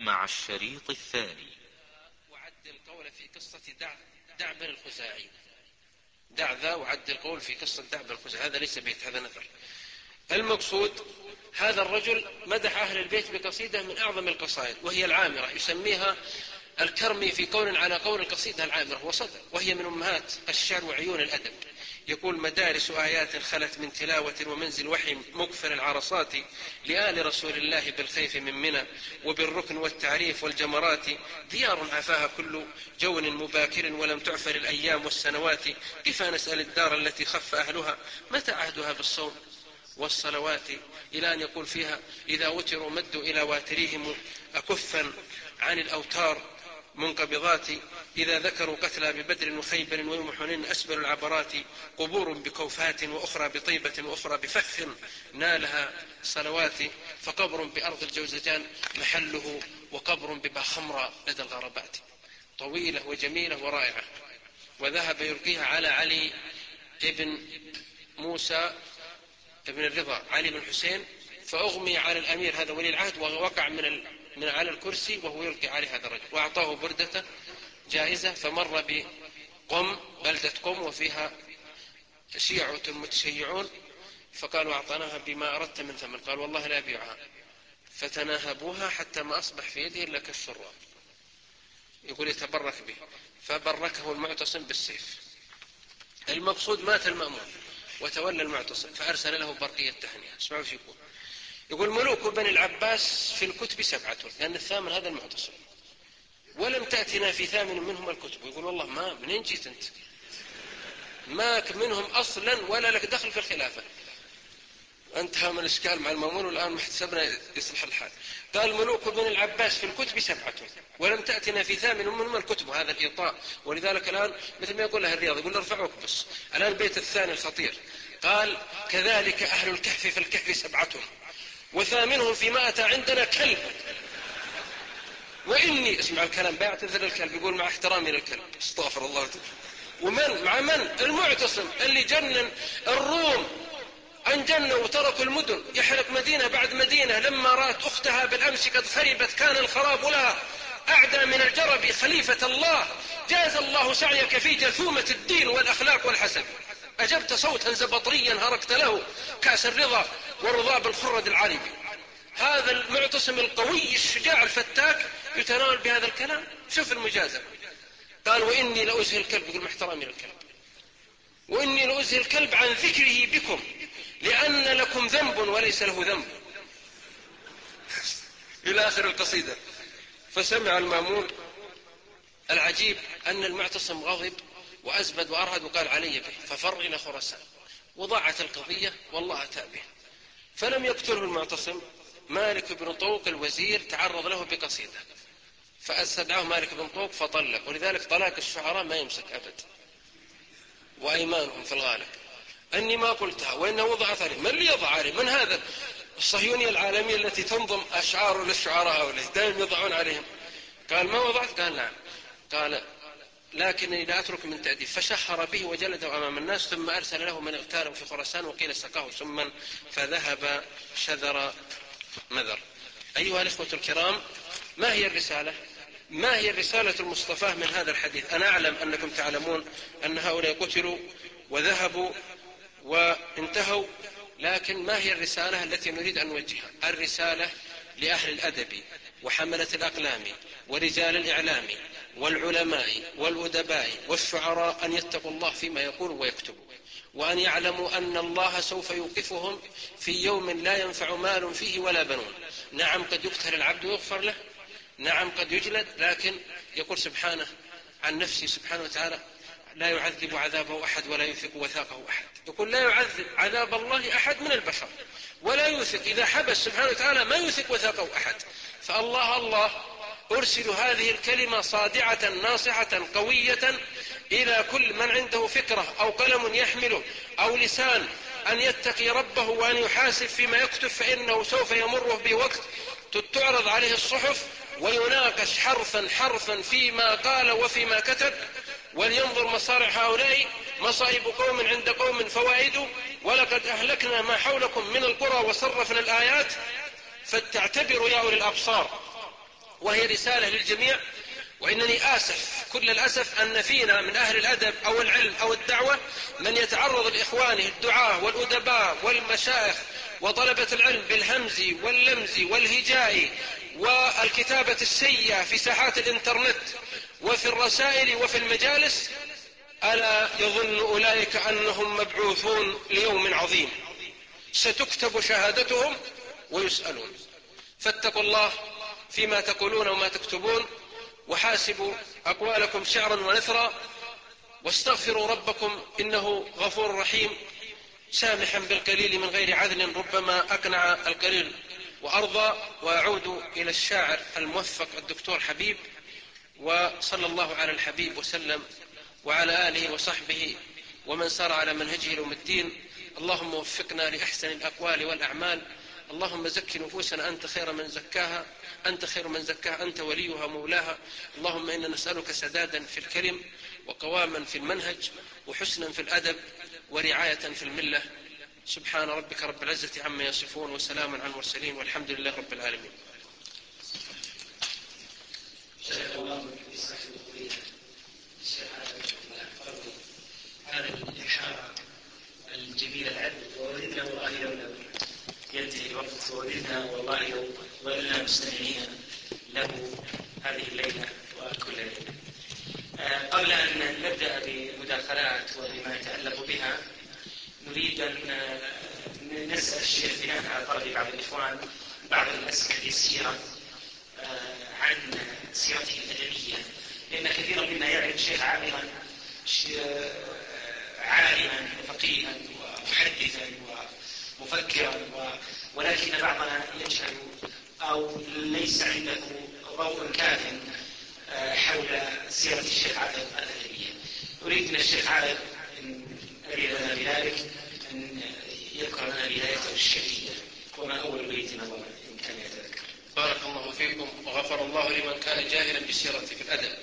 مع الشريط الثاني. وعد القول في قصة دعب الخزاعي. دع ذا وعد القول في قصة دعب الخزاعي، هذا ليس بيت، هذا نثر. المقصود هذا الرجل مدح أهل البيت بقصيدة من أعظم القصائد، وهي العامرة، يسميها الكرمي في قول على قول القصيدة العامرة، وهي من أمهات الشعر وعيون الأدب. يقول: مدارس آيات خلت من تلاوة ومنزل وحي مكفر العرصات لآل رسول الله بالخيف من منى وبالركن والتعريف والجمرات، ديار عفاها كل جون مباكر ولم تعفر الأيام والسنوات، كيف نسأل الدار التي خف أهلها متى عهدها بالصوم والصلوات، إلى أن يقول فيها: إذا وتروا مدوا إلى واتريهم أكفا عن الأوتار منقبضات، إذا ذكروا قتلى ببدر وخيبر ويوم حنين أسبل العبرات، قبور بكوفات وأخرى بطيبة وأخرى بفخ نالها صلوات، فقبر بأرض الجوزجان محله وقبر بباخمرة لدى الغربات. طويلة وجميلة ورائعة. وذهب يلقيها على علي ابن موسى ابن الرضا علي بن حسين، فأغمي على الأمير هذا ولي العهد، ووقع من على الكرسي وهو يلقي عليه هذا الرجل، وأعطاه بردة جائزة. فمر بقم، بلدة قم وفيها شيعة متشيعون، فقالوا: أعطناها بما أردت من ثمن، قال: والله لا أبيعها. فتناهبوها حتى ما أصبح في يده إلا كالشراب، يقول يتبرك به، فبركه المعتصم بالسيف. المقصود مات المأمون وتولى المعتصم، فأرسل له برقية تهنئة. اسمعوا شو يقول: ملوك بني العباس في الكتب 7، لأن الثامن هذا المعتصم، ولم تأتنا في ثامن منهم الكتب. يقول: والله ما منين جيت أنت؟ ماك منهم أصلا ولا لك دخل في الخلافة. انتهى من الإشكال مع المأمون، والآن محتسبنا يصلح الحال. قال: ملوك بني العباس في الكتب 7 ولم تأتنا في ثامن منهم الكتب. هذا الإيطاء، ولذلك الآن مثل ما يقول له الرياض، يقول: ارفعوك بس. الآن البيت الثاني الخطير، قال: كذلك أهل الكهف في الكهف 7 وثامنهم فيما أتى عندنا كلب. وإني، اسمع الكلام، بيعتذر الكلب، يقول: مع احترامي للكلب، استغفر الله. ومن مع من؟ المعتصم اللي جنن الروم، أن جنوا وتركوا المدن، يحرق مدينة بعد مدينة. لما رأت أختها بالأمس قد خربت كان الخراب لها أعدى من الجرب. خليفة الله، جاز الله سعيك في جثومة الدين والأخلاق والحسب، أجبت صوتا زبطريا هرقت له كأس الرضا والرضا الخرد العربي. هذا المعتصم القوي الشجاع الفتاك يتناول بهذا الكلام. شوف المجازة. قال: وإني لأزهي الكلب، يقول: محترمي للكلب، وإني لأزهي الكلب عن ذكره بكم لأن لكم ذنب وليس له ذنب، إلى آخر القصيدة. فسمع المأمون. العجيب أن المعتصم غضب وأزبد وأرهد وقال: علي به، ففر إلى خراسان، وضاعت القضية والله أتى به. فلم يقتله المعتصم. مالك بن طوق الوزير تعرض له بقصيدة، فاستدعاه مالك بن طوق فطلق. ولذلك طلاق الشعراء ما يمسك أبد، وأيمانهم في الغالب أني ما قلتها، وإنه وضعت عليه. من اللي يضع عليه؟ من هذا الصهيونية العالمية التي تنظم أشعار للشعراء هؤلاء دائما يضعون عليهم؟ قال: ما وضعت؟ قال: نعم. قال: لكنني لا أترك من تأديب. فشهر به وجلده أمام الناس، ثم أرسل له من اغتاله في خراسان، وقيل سقاه سما فذهب شذر مذر. أيها الإخوة الكرام، ما هي الرسالة؟ ما هي الرسالة المصطفاة من هذا الحديث؟ أنا أعلم أنكم تعلمون أن هؤلاء قتلوا وذهبوا وانتهوا، لكن ما هي الرسالة التي نريد أن نوجهها؟ الرسالة لأهل الأدب وحملة الأقلام ورجال الإعلام والعلماء والأدباء والشعراء أن يتقوا الله فيما يقولوا ويكتبوا، وأن يعلموا أن الله سوف يوقفهم في يوم لا ينفع مال فيه ولا بنون. نعم قد يقتل العبد ويغفر له، نعم قد يجلد، لكن يقول سبحانه عن نفسه سبحانه وتعالى: لا يعذب عذابه أحد ولا يوثق وثاقه أحد. يقول: لا يعذب عذاب الله أحد من البشر ولا يوثق، إذا حبس سبحانه وتعالى ما يوثق وثاقه أحد. فالله أرسل هذه الكلمة صادعة ناصحة قوية إلى كل من عنده فكرة أو قلم يحمله أو لسان أن يتقي ربه وأن يحاسب فيما يكتب، فإنه سوف يمره بوقت تعرض عليه الصحف ويناقش حرفا حرفا فيما قال وفيما كتب. ولينظر مصارع هؤلاء، مصائب قوم عند قوم فوائد، ولقد أهلكنا ما حولكم من القرى وصرفنا الآيات فلتعتبروا يا أولي الأبصار. وهي رسالة للجميع. وإنني آسف كل الأسف أن فينا من أهل الأدب أو العلم أو الدعوة من يتعرض لإخوانه الدعاة والأدباء والمشايخ وطلبة العلم بالهمز واللمز والهجاء والكتابة السيئة في ساحات الإنترنت وفي الرسائل وفي المجالس، ألا يظن أولئك أنهم مبعوثون ليوم عظيم ستكتب شهادتهم ويسألون. فاتقوا الله فيما تقولون وما تكتبون، وحاسبوا أقوالكم شعرا ونثرا، واستغفروا ربكم إنه غفور رحيم سامحا بالقليل من غير عدل ربما أقنع القليل وأرضى. وأعود إلى الشاعر الموفق الدكتور حبيب، وصلى الله على الحبيب وسلم وعلى آله وصحبه ومن سار على منهجه يوم الدين. اللهم وفقنا لأحسن الأقوال والأعمال. اللهم زك نفوسنا أنت خير من زكاها، أنت خير من زكاها، أنت وليها مولاها. اللهم إنا نسألك سدادا في الكلم وقواما في المنهج وحسنا في الأدب ورعاية في الملة. سبحان ربك رب العزة عما يصفون وسلام على المرسلين والحمد لله رب العالمين. هذا الإبحار الجميل العذب، ووددنا والله لو ينتهي الوقت، ووددنا والله لو ظلنا مستمعين له هذه الليلة وكل ليلة. قبل أن نبدأ بمداخلات وبما يتعلق بها، نريد أن نسأل الشيخ بناء على طلب بعض الإخوان بعض الأسئلة اليسيرة عن سيرته الأدبية، لأن كثيرا منا يعرف الشيخ عالما وفقيها ومحدثا ومفكرا، ولكن بعضنا يجهل أو ليس عنده ضوء كاف حول سيرة الشيخ عادل الأدبية. أريد من الشيخ عادل إن أريد لنا بذلك أن يذكر لنا بدايته الشعرية وما أول بيت نظر إن كان يتذكر. بارك الله فيكم وغفر الله لمن كان جاهلا بسيرتي في الأدب.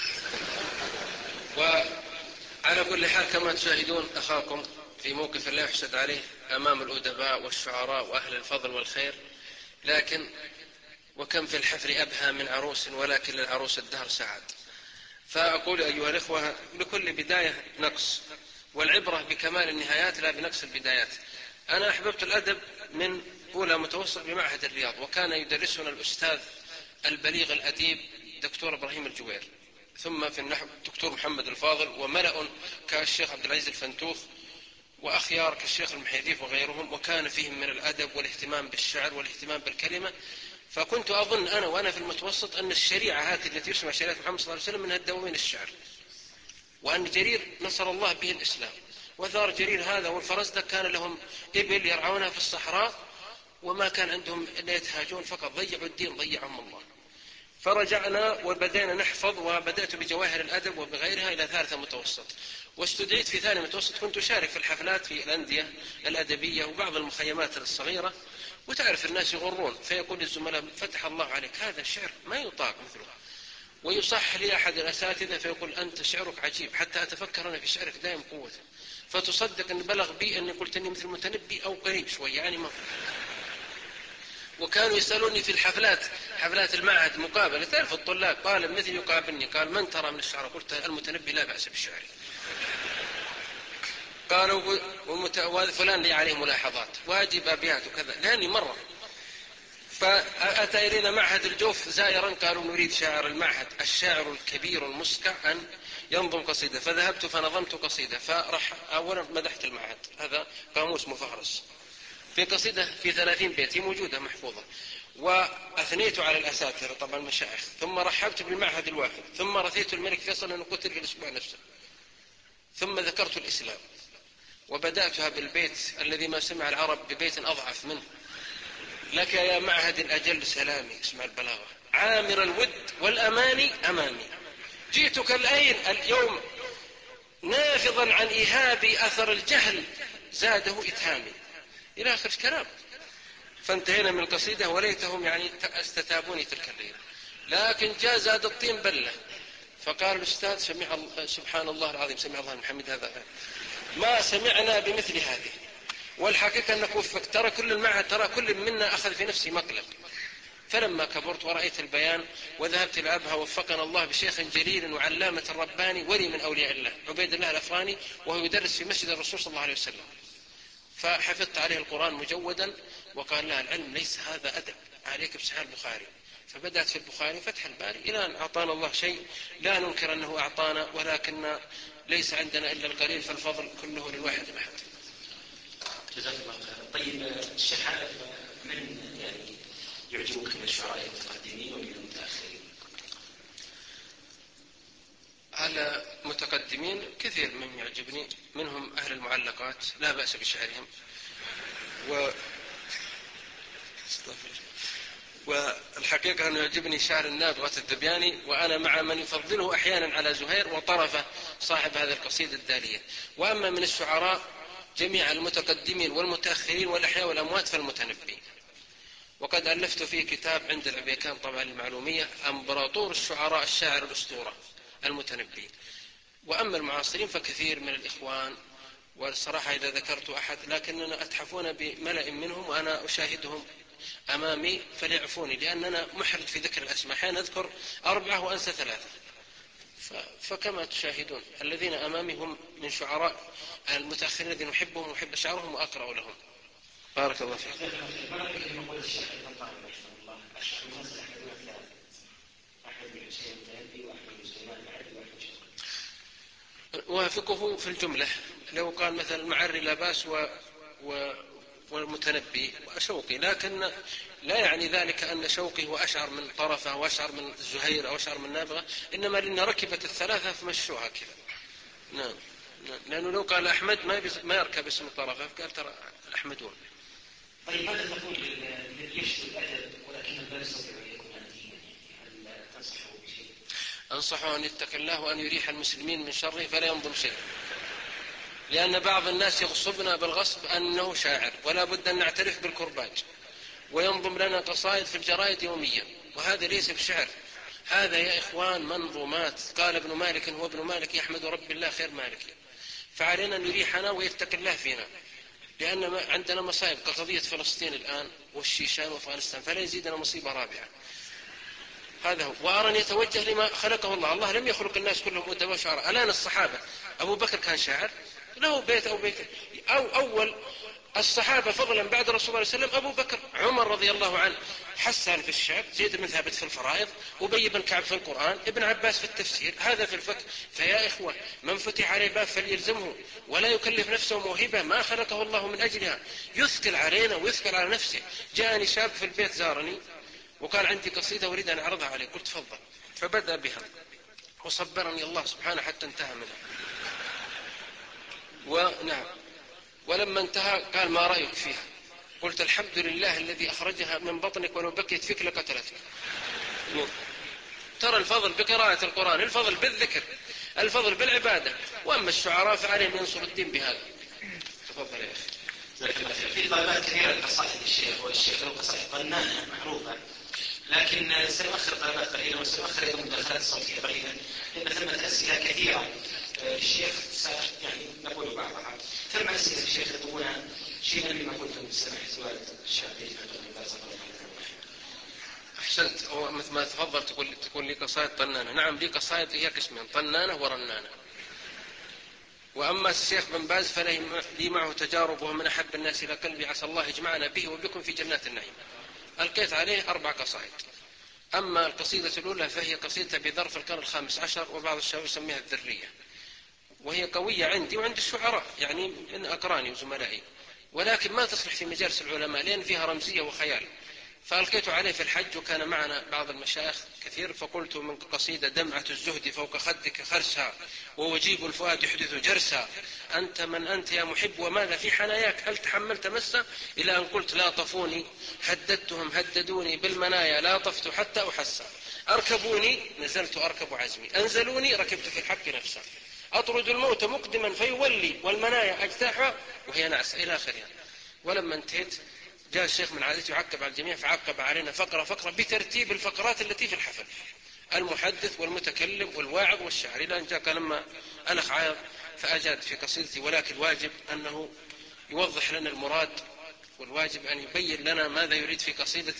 وعلى كل حال كما تشاهدون أخاكم في موقف لا يحسد عليه أمام الأدباء والشعراء وأهل الفضل والخير، لكن وكم في الحفر أبهى من عروس ولكن للعروس الدهر سعد. فأقول أيها الإخوة لكل بداية نقص، والعبرة بكمال النهايات لا بنقص البدايات. أنا أحببت الأدب من أولى متوسط بمعهد الرياض، وكان يدرسنا الأستاذ البليغ الأديب دكتور إبراهيم الجوير، ثم في النحو دكتور محمد الفاضل، وملأ كالشيخ عبد العزيز الفنتوخ، وأخيار كالشيخ المحيديف وغيرهم، وكان فيهم من الأدب والاهتمام بالشعر والاهتمام بالكلمة. فكنت أظن أنا وأنا في المتوسط أن الشريعة هذه التي يسمى شريعة محمد صلى الله عليه وسلم منها الدواوين الشعر، وأن جرير نصر الله به الإسلام، وثار جرير هذا والفرزدق كان لهم إبل يرعونها في الصحراء وما كان عندهم إلا يتهاجون فقط، ضيعوا الدين ضيعهم الله. فرجعنا وبدأنا نحفظ، وبدأت بجواهر الأدب وبغيرها إلى ثالثة متوسط، واستدعيت في ثاني متوسط. كنت أشارك في الحفلات في الأندية الأدبية وبعض المخيمات الصغيرة، وتعرف الناس يغرون، فيقول الزملاء فتح الله عليك هذا الشعر ما يطاق مثله، ويصح لي أحد الأساتذة فيقول أنت شعرك عجيب، حتى أتفكر أنا في شعرك دائم قوة، فتصدق أن بلغ بي أني قلت أني مثل المتنبي أو قريب شوي يعني ما. وكانوا يسألوني في الحفلات، حفلات المعهد مقابلة، تعرف الطلاب طالب مثل يقابلني قال من ترى من الشعر؟ قلت المتنبي لا بأس بالشعر. قالوا وفلان لي عليه ملاحظات واجب أبيات وكذا، لأني مرة. فأتى إلينا معهد الجوف زائرا، قالوا نريد شاعر المعهد الشاعر الكبير المسكع أن ينظم قصيدة، فذهبت فنظمت قصيدة. فرح أولا مدحت المعهد، هذا قاموس مفهرس في قصيدة في 30 بيت موجودة محفوظة، وأثنيت على الأساتذة طبعا المشايخ، ثم رحبت بالمعهد الواحد، ثم رثيت الملك فيصل أنه قتل في الأسبوع نفسه، ثم ذكرت الإسلام، وبدأتها بالبيت الذي ما سمع العرب ببيت أضعف منه: لك يا معهد الأجل سلامي، اسمع البلاغة، عامر الود والأماني أمامي، جئتك اليوم نافضا عن إيهابي، أثر الجهل زاده إتهامي، إلى آخر كلام. فانتهينا من القصيدة، وليتهم يعني استتابوني تلك الليلة، لكن جاء زاد الطين بلة. فقال الأستاذ سبحان الله العظيم، سمع الله المحمد، هذا ما سمعنا بمثل هذه. والحقيقة أنك وفق، ترى كل المعهد، ترى كل منا أخذ في نفسه مقلب، فلما كبرت ورأيت البيان وذهبت إلى أبها وفقنا الله بشيخ جليل وعلامة رباني ولي من أولياء الله عبيد الله الأفغاني، وهو يدرس في مسجد الرسول صلى الله عليه وسلم، فحفظت عليه القرآن مجودا، وقال لها العلم ليس هذا أدب، عليك بصحيح البخاري. فبدأت في البخاري فتح الباري إلى أن أعطانا الله شيء لا ننكر أنه أعطانا، ولكن ليس عندنا إلا القليل، فالفضل كله للواحد الأحد. جزاك الله خير. طيب الشيخ عارف من يعني يعجبك من الشعراء المتقدمين ومن المتأخرين؟ على متقدمين كثير من يعجبني، منهم أهل المعلقات لا بأس بشعرهم، والحقيقة أنه يعجبني شعر النابغة الذبياني، وأنا مع من يفضله أحيانا على زهير وطرفة صاحب هذه القصيدة الدالية. وأما من الشعراء جميع المتقدمين والمتأخرين والأحياء والأموات فالمتنبي، وقد ألفت فيه كتاب عند العبيكان طبعا المعلومية، أمبراطور الشعراء الشاعر الأسطورة المتنبي. وأما المعاصرين فكثير من الإخوان، والصراحة إذا ذكرت أحد لكننا أتحفون بملأ منهم وأنا أشاهدهم أمامي فليعفوني، لأننا محرج في ذكر الأسماء، حين أذكر 4 وأنسى 3، فكما تشاهدون الذين أمامي هم من شعراء المتأخرين الذين أحبهم وأحب شعرهم وأقرأ لهم. بارك الله فيك. وافقه في الجملة، لو قال مثلا المعري لا باس والمتنبي وشوقي، لكن لا يعني ذلك أن شوقي هو أشعر من طرفة وأشعر من زهير أو أشعر من نابغة، إنما لأن ركبت الثلاثة فمشوها كذا. نعم، لأنه لو قال أحمد ما يركب اسم طرفة، فقال ترى الأحمدون. طيب ماذا تقول للذي يشتري الأدب ولكنه لا يستطيع أن يكون أديبا؟ هل تنصحه بشيء؟ أنصحه أن يتق الله وأن يريح المسلمين من شره فلا ينظم شيء، لأن بعض الناس يغصبنا بالغصب أنه شاعر، ولا بد أن نعترف بالكرباج، وينظم لنا قصائد في الجرائد يوميا، وهذا ليس بشعر، هذا يا إخوان منظومات. قال ابن مالك هو ابن مالك يحمد رب الله خير مالك. فعلينا أن يريحنا ويتق الله فينا، لأن عندنا مصائب كقضية فلسطين الآن والشيشان وأفغانستان، فلا يزيدنا مصيبة رابعة. هذا هو. وأرى أن يتوجه لما خلقه الله. الله لم يخلق الناس كلهم أدباء شعراء. الآن الصحابة أبو بكر كان شاعر له بيت أو أول الصحابة فضلا بعد رسول الله صلى الله عليه وسلم أبو بكر، عمر رضي الله عنه، حسان في الشعر، زيد بن ثابت في الفرائض، أبي بن كعب في القرآن، ابن عباس في التفسير، هذا في الفقه. فيا إخوة من فتح عليه باب فليلزمه، ولا يكلف نفسه موهبة ما خلقه الله من أجلها، يثقل علينا ويثقل على نفسه. جاءني شاب في البيت زارني وقال عندي قصيدة أريد أن أعرضها عليه، قلت تفضل، فبدأ بها وصبرني الله سبحانه حتى انتهى منها. ونعم، ولما انتهى قال ما رأيك فيها؟ قلت الحمد لله الذي أخرجها من بطنك، ولو بكيت فيك لقتلتك. ترى الفضل بقراءة القرآن، الفضل بالذكر، الفضل بالعبادة. وأما الشعراء فعليهم ينصر الدين بهذا. تفضل يا أخي. في طلبات كثيرة لقصائد الشيخ، والشيخ له قصائد طنانة معروفة، لكن سنؤخر طلبات قليلة وسنؤخر أيضا مداخلات صوتية قليلا، لأن ثمة أسئلة كثيرة الشيخ يعني نقول بعضها. ثم أسئلة الشيخ يطلبونها شيئا مما قلتم بالسماح سؤال الشعبي. أحسنت. مثل ما تفضل تقول لي قصائد طنانة. نعم لي قصائد هي قسمين، طنانة ورنانة. وأما الشيخ بن باز فلي معه تجارب، وهو من أحب الناس إلى قلبي، عسى الله يجمعنا به وبكم في جنات النعيم. ألقيت عليه 4 قصائد. أما القصيدة الأولى فهي قصيدة بظرف القرن ال15، وبعض الشباب يسميها الذرية، وهي قوية عندي وعند الشعراء، يعني من أقراني وزملائي، ولكن ما تصلح في مجالس العلماء لأن فيها رمزية وخيال. فألقيت عليه في الحج وكان معنا بعض المشايخ كثير، فقلت من قصيدة دمعة الزهد فوق خدك خرسها، ووجيب الفؤاد يحدث جرسا، أنت من أنت يا محب وماذا في حناياك، هل تحملت مسا، إلى أن قلت لا طفوني هددتهم هددوني بالمنايا لا طفت حتى أحسا، أركبوني نزلت أركب عزمي، أنزلوني ركبت في الحق نفسا، أطرد الموت مقدما فيولي والمنايا أجتاحها وهي نعس، إلى آخرها. ولما انتهيت جاء الشيخ من عادته يعقب على الجميع، فعقب علينا فقرة فقرة بترتيب الفقرات التي في الحفل، المحدث والمتكلم والواعظ والشاعر، إلى أن جاء لما الأخ عايض فأجاد في قصيدتي، ولكن الواجب أنه يوضح لنا المراد، والواجب أن يبين لنا ماذا يريد في قصيدته،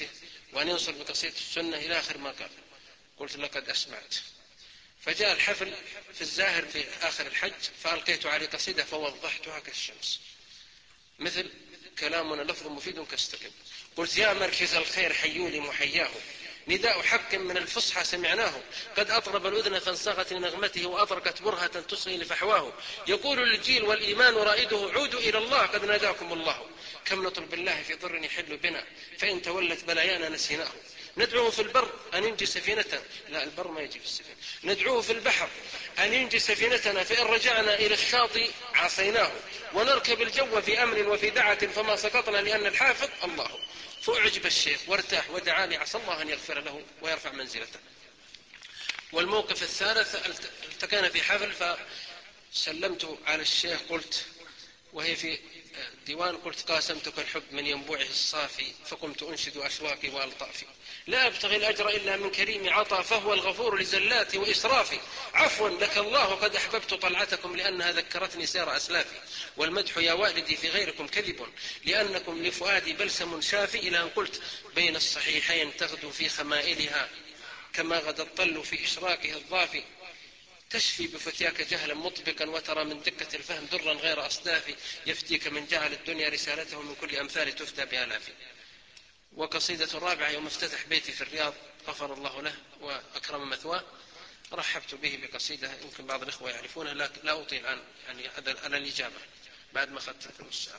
وأن ينصر بقصيدة السنة إلى آخر ما قال. قلت لقد أسمعت. فجاء الحفل في الزاهر في آخر الحج فألقيت عليه قصيدة فوضحتها كالشمس، مثل كلامنا لفظ مفيد كاستقم. قلت يا مركز الخير حيوا لي محياه، نداء حق من الفصحى سمعناه، قد أطرب الأذن فانصغت لنغمته وأطرقت برهة تصغي لفحواه، يقول للجيل والإيمان رائده عودوا إلى الله قد ناداكم الله، كم نطلب بالله في ضر يحل بنا فإن تولت بلايانا نسيناه، ندعوه في البر أن ينجي سفينتنا، لا البر ما يجي في السفينة، ندعوه في البحر أن ينجي سفينتنا فإن رجعنا إلى الشاطئ عصيناه، ونركب الجو في أمن وفي دعة فما سقطنا لأن الحافظ الله. فأعجب الشيخ وارتاح ودعا لي عسى الله أن يغفر له ويرفع منزلته. والموقف الثالث التقينا في حفل فسلمت على الشيخ قلت وهي في ديوان قلت قاسمتك الحب من ينبوعه الصافي فقمت أنشد أشواقي وألطافي، لا أبتغي الأجر إلا من كريم عطا فهو الغفور لزلاتي وإسرافي، عفوا لك الله قد أحببت طلعتكم لأنها ذكرتني سير أسلافي، والمدح يا والدي في غيركم كذب لأنكم لفؤادي بلسم شافي، إلى أن قلت بين الصحيحين تغدو في خمائلها كما غدا الطل في إشراقها الضافي، تشفي بفتياك جهلا مطبقا وترى من دقة الفهم درا غير أصداف، يفتيك من جعل الدنيا رسالته من كل أمثال تفدى بآلاف. وقصيدة الرابعة يوم افتتح بيتي في الرياض غفر الله له وأكرم مثواه، رحبت به بقصيدة يمكن بعض الإخوة يعرفونها لا أطيل الآن يعني على الإجابة بعد ما أخذت الفلوس.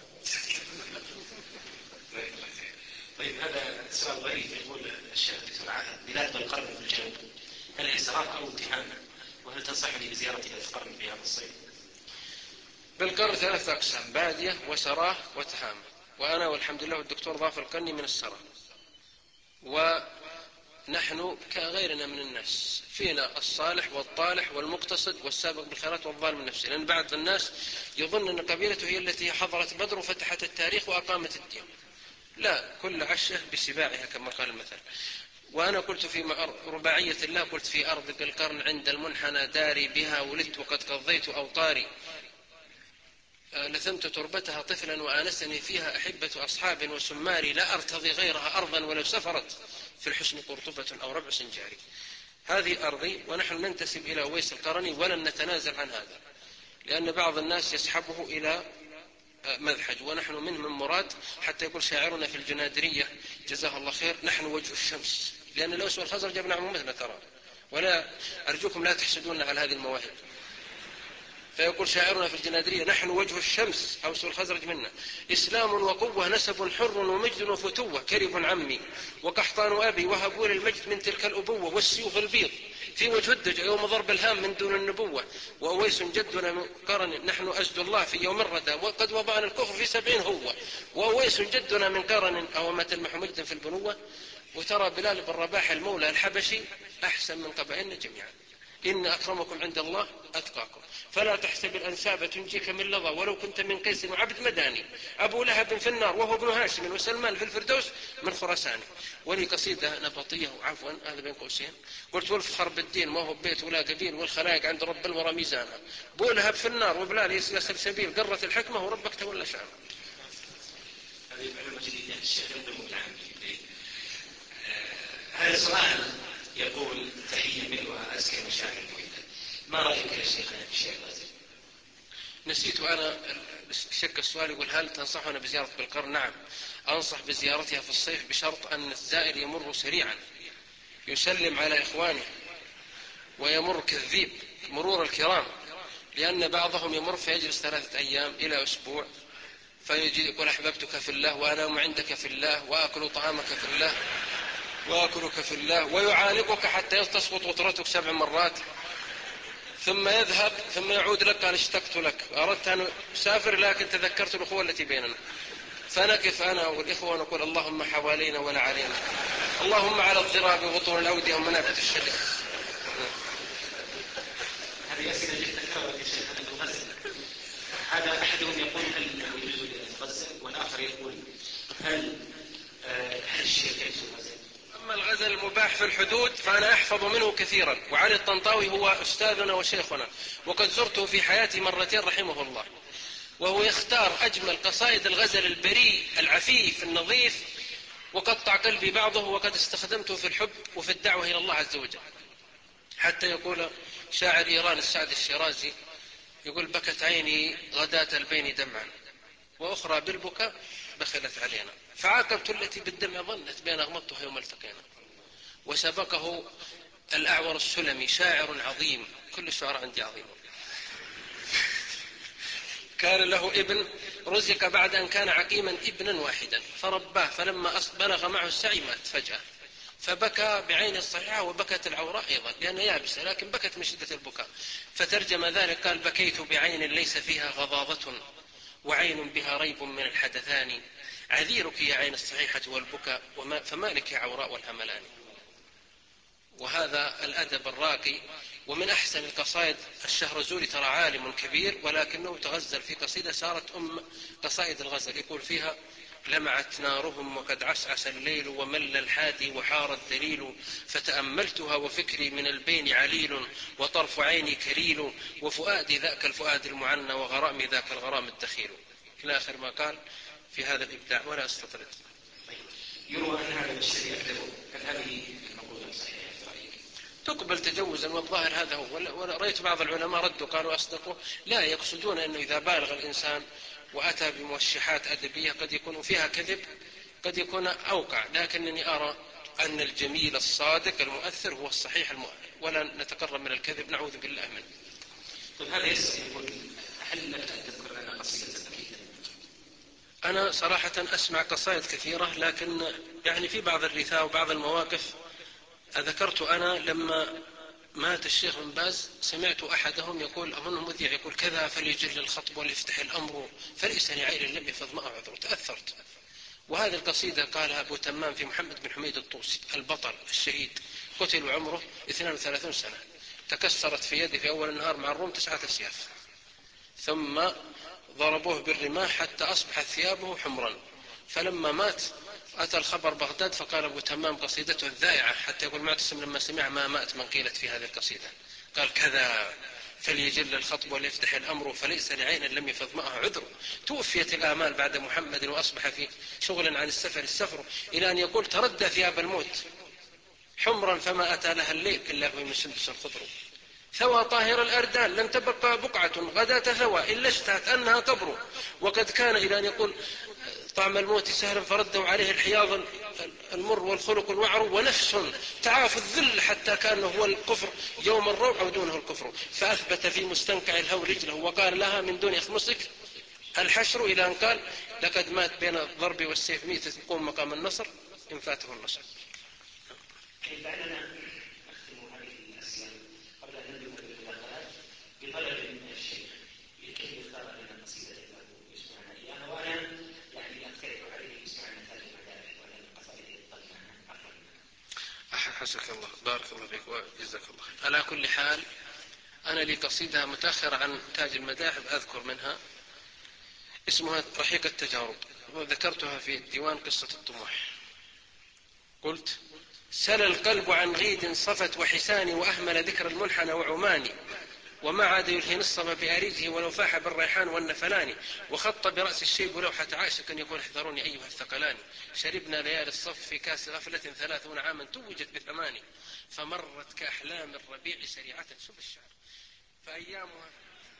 طيب هذا سؤال غريب، يقول الشيخ بلاد القرن في الجنوب هل هي سراء أو تهامة؟ وهل تنصحني بزيارتها في القرن في هذا الصيف؟ بالقرن 3 أقسام: بادية وسراه وتهامة، وأنا والحمد لله والدكتور ظافر القني من السراه، ونحن كغيرنا من الناس فينا الصالح والطالح والمقتصد والسابق بالخيرات والظالم من نفسه، لأن بعض الناس يظن أن قبيلته هي التي حضرت بدر وفتحت التاريخ وأقامت الدين، لا، كل عشة بسباعها كما قال المثل. وأنا قلت في رباعية الله قلت في أرض القرن عند المنحنى داري بها ولدت وقد قضيت أوطاري، لثمت تربتها طفلا وآنسني فيها أحبة أصحاب وسماري، لا أرتضي غيرها أرضا ولو سفرت في الحسن قرطبة أو ربع سنجاري. هذه أرضي ونحن ننتسب إلى ويس القرني ولن نتنازل عن هذا، لأن بعض الناس يسحبه إلى مذحج ونحن من مراد، حتى يقول شاعرنا في الجنادرية جزاه الله خير نحن وجه الشمس، لأن الأوس والخزرج ابن عم مثل ترى، ولا أرجوكم لا تحسدون على هذه المواهب. فيقول شاعرنا في الجنادرية نحن وجه الشمس أوس والخزرج منا، إسلام وقوة نسب حر ومجد وفتوة، كرب عمي وقحطان أبي وهبول المجد من تلك الأبوة، والسيوف البيض في وجه الدج يوم ضرب الهام من دون النبوة، وأويس جدنا من قرن نحن أسد الله في يوم الردى وقد وضعنا الكفر في 70 هو، وأويس جدنا من قرن أو ما تلمح مجدا في البنوة. وترى بلال بن رباح المولى الحبشي أحسن من قبائلنا جميعا، إن أكرمكم عند الله أتقاكم، فلا تحسب الأنساب تنجيك من لظى ولو كنت من قيس وعبد مداني، أبو لهب في النار وهو ابن هاشم وسلمان في الفردوس من خراسان. ولي قصيدة نبطية عفوا هذا بين قوسين قلت والفخر بالدين ما هو بيت ولا قبيل والخلائق عند رب الورى ميزانها، أبو لهب في النار وبلال يسلى سلسبيل قرت الحكمة وربك تولى شانه. هذه معلومة جديدة الشيخ ينضم العام. هذا السؤال يقول تحية ملؤها أزكى مشاعر المحيطة، ما رأيك يا شيخنا في الشيخ الغزالي؟ نسيت أنا شك السؤال يقول هل تنصحنا بزيارة بالقرن؟ نعم أنصح بزيارتها في الصيف بشرط أن الزائر يمر سريعا يسلم على إخوانه ويمر كالذيب مرور الكرام، لأن بعضهم يمر فيجلس 3 أيام إلى أسبوع فيجي يقول أحببتك في الله وأنام عندك في الله وأكل طعامك في الله وأكلك في الله، ويعانقك حتى تسقط وطرتك 7 مرات ثم يذهب ثم يعود لك قال اشتقت لك أردت أن أسافر لكن تذكرت الأخوة التي بيننا، فنقف أنا والإخوة ونقول اللهم حوالينا ولا علينا، اللهم على الضراب وبطون الأودية ومنابت الشجر. هذه أسئلة جدا كثيرة يا شيخ عن الغزل. هذا أحدهم يقول هل يجوز الغزل، والآخر يقول هل الشيخ يجوز الغزل؟ أما الغزل المباح في الحدود فأنا أحفظ منه كثيرا، وعلي الطنطاوي هو أستاذنا وشيخنا وقد زرته في حياتي 2 مرات رحمه الله، وهو يختار أجمل قصائد الغزل البريء العفيف النظيف وقطع قلبي بعضه، وقد استخدمته في الحب وفي الدعوة إلى الله عز وجل. حتى يقول شاعر إيران السعد الشيرازي يقول: بكت عيني غداة البين دمعا، وأخرى بالبكاء بخلت علينا، فعاقبت التي بالدمع ظنت بين أغمضتها يوم التقينا. وسبقه الأعور السلمي شاعر عظيم، كل الشعراء عندي عظيم. كان له ابن رزق بعد أن كان عقيما ابنا واحدا فرباه، فلما بلغ معه السعي مات فجأة، فبكى بعين الصحيحة وبكت العوراء أيضا لأنها يابسة، لكن بكت من شدة البكاء، فترجم ذلك قال: بكيت بعين ليس فيها غضاضة، وعين بها ريب من الحدثان، عذيرك يا عين الصحيحة والبكاء، فما لك يا عوراء والهملان. وهذا الأدب الراقي. ومن أحسن القصائد الشهرزوري، ترى عالم كبير ولكنه تغزل في قصيدة صارت قصائد الغزل، يقول فيها: لمعت نارهم وقد عسعس الليل، ومل الحادي وحار الدليل، فتأملتها وفكري من البين عليل، وطرف عيني كليل، وفؤادي ذاك الفؤاد المعنى، وغرامي ذاك الغرام الدخيل، إلى آخر ما قال في هذا الإبداع. ولا أستطرد. يروى أن هذا الشيء يكتبه، هل هذه المقولة صحيحة؟ تقبل تجوزا، والظاهر هذا هو. ورأيت بعض العلماء ردوا قالوا أصدقوا، لا يقصدون أنه إذا بالغ الإنسان وأتى بموشحات أدبية قد يكون فيها كذب، قد يكون أوقع، لكنني أرى أن الجميل الصادق المؤثر هو الصحيح ولا نتقرب من الكذب، نعوذ بالله منه. طيب هذا يقول: هل لك أن تذكر لنا قصيدة أكيدة؟ أنا صراحة أسمع قصائد كثيرة، لكن يعني في بعض الرثاء وبعض المواقف ذكرت أنا لما مات الشيخ بن باز سمعت أحدهم يقول، أظنه مذيع، يقول: كذا فليجل الخطب وليفتح الأمر، فليس لعيل لم يفض معه عذر. تأثرت. وهذه القصيدة قالها أبو تمام في محمد بن حميد الطوسي البطل الشهيد، قتل وعمره 32 سنة، تكسرت في يده في أول النهار مع الروم 9 أسياف، ثم ضربوه بالرماح حتى أصبحت ثيابه حمرا، فلما مات أتى الخبر بغداد، فقال أبو تمام قصيدته الذائعة، حتى يقول معتصم لما سمع ما مات من قيلت في هذه القصيدة، قال: كذا فليجل الخطب وليفتح الأمر، فليس لعين لم يفض معه عذر. توفيت الآمال بعد محمد، وأصبح في شغل عن السفر، إلى أن يقول: تردى ثياب الموت حمرا فما أتى لها الليل إلا هو من سندس خضر، ثوى طاهر الأردان لم تبقى بقعة غداة ثوى إلا اشتهت أنها قبر. وقد كان إلى أن يقول: طعم الموت سهلا فردوا عليه الحياض المر والخلق الوعر، ونفس تعاف الذل حتى كأنه هو الكفر يوم الروع ودونه الكفر، فأثبت في مستنقع الهول رجله وقال لها: من دون يخمصك الحشر، إلى أن قال: لقد مات بين الضرب والسيف ميتة تقوم مقام النصر إن فاته النصر. بطلب من الشيخ لكي يختار لنا قصيدة له يسمعنا إياها، وأنا يعني أقترح عليه يسمعنا هذه المدارس ولا القصائد الطيبة. حسك الله، بارك الله فيك وجزاك الله. على كل حال أنا لي قصيدة متأخرة عن تاج المذاهب أذكر منها، اسمها رحيق التجارب، وذكرتها في ديوان قصة الطموح. قلت: سل القلب عن غيد صفت وحساني، وأهمل ذكر المنحنى وعماني، وما عاد يلهي نصب بأريجه ولو فاح بالريحان والنفلان، وخط برأس الشيب لوحة عاشق يقول: احذروني أيها الثقلان، شربنا ليالي الصف في كاس غفلة 30 عاما توجت بثماني، فمرت كأحلام الربيع سريعة. شوف الشعر. فأيامها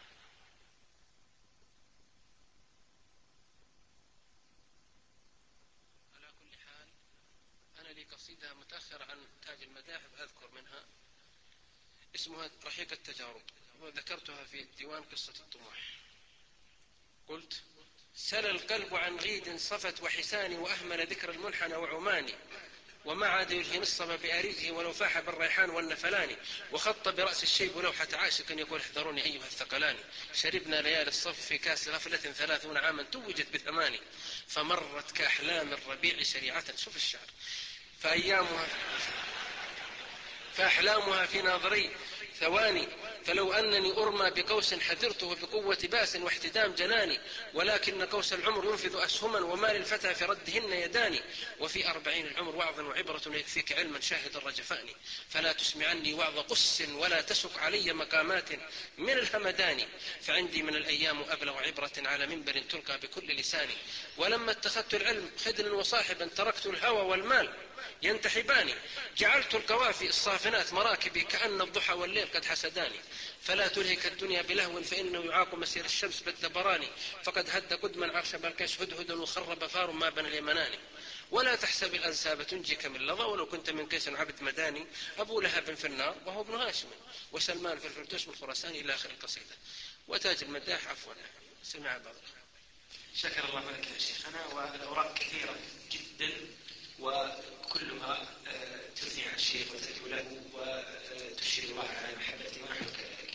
على كل حال أنا لي قصيدة متأخرة عن تاج المذاهب أذكر منها، اسمها رحيق التجارب، وذكرتها في ديوان قصة الطموح. قلت: سل القلب عن غيد صفت وحساني، وأهمل ذكر المنحنى وعماني، وما عاد يلهي نصب بأريجه ولو فاح بالريحان والنفلان، وخط برأس الشيب لوحة عاشق يقول: احذروني أيها الثقلان، شربنا ليالي الصف في كاس غفلة 30 عاما توجت بثماني، فمرت كأحلام الربيع سريعة. شوف الشعر. فأيامها فأحلامها في ناظري ثواني، فلو أنني أرمى بقوس حذرته بقوة باس واحتدام جناني، ولكن قوس العمر ينفذ أسهما وما للفتى في ردهن يداني. وفي 40 العمر وعظ وعبرة يكفيك علما شاهد الرجفان، فلا تسمعني وعظ قس ولا تسك علي مقامات من الهمدان، فعندي من الأيام أبلغ عبرة على منبر تلقى بكل لساني. ولما اتخذت العلم خدنا وصاحبا تركت الهوى والمال ينتحباني، جعلت القوافي الصافنات مراكبي كأن الضحى والليل قد حسداني. فلا تلهك الدنيا بلهو فإنه يعاق مسير الشمس بالدبران، فقد هد قدما عرش بالكيس هدهد وخرب فار ما بنى اليمنان. ولا تحسب الأنساب تنجيك من لظى ولو كنت من قيس عبد مداني، أبو لهب في النار وهو ابن هاشم وسلمان في الفردوس من خراسان إلى آخر القصيدة. وتاج المداح عفوا سمع بعض. شكر الله لك يا شيخنا. والأوراق كثيرة جدا وكلها تثني على الشيخ وتدعو له وتشير الله على محبته ونحن كذلك.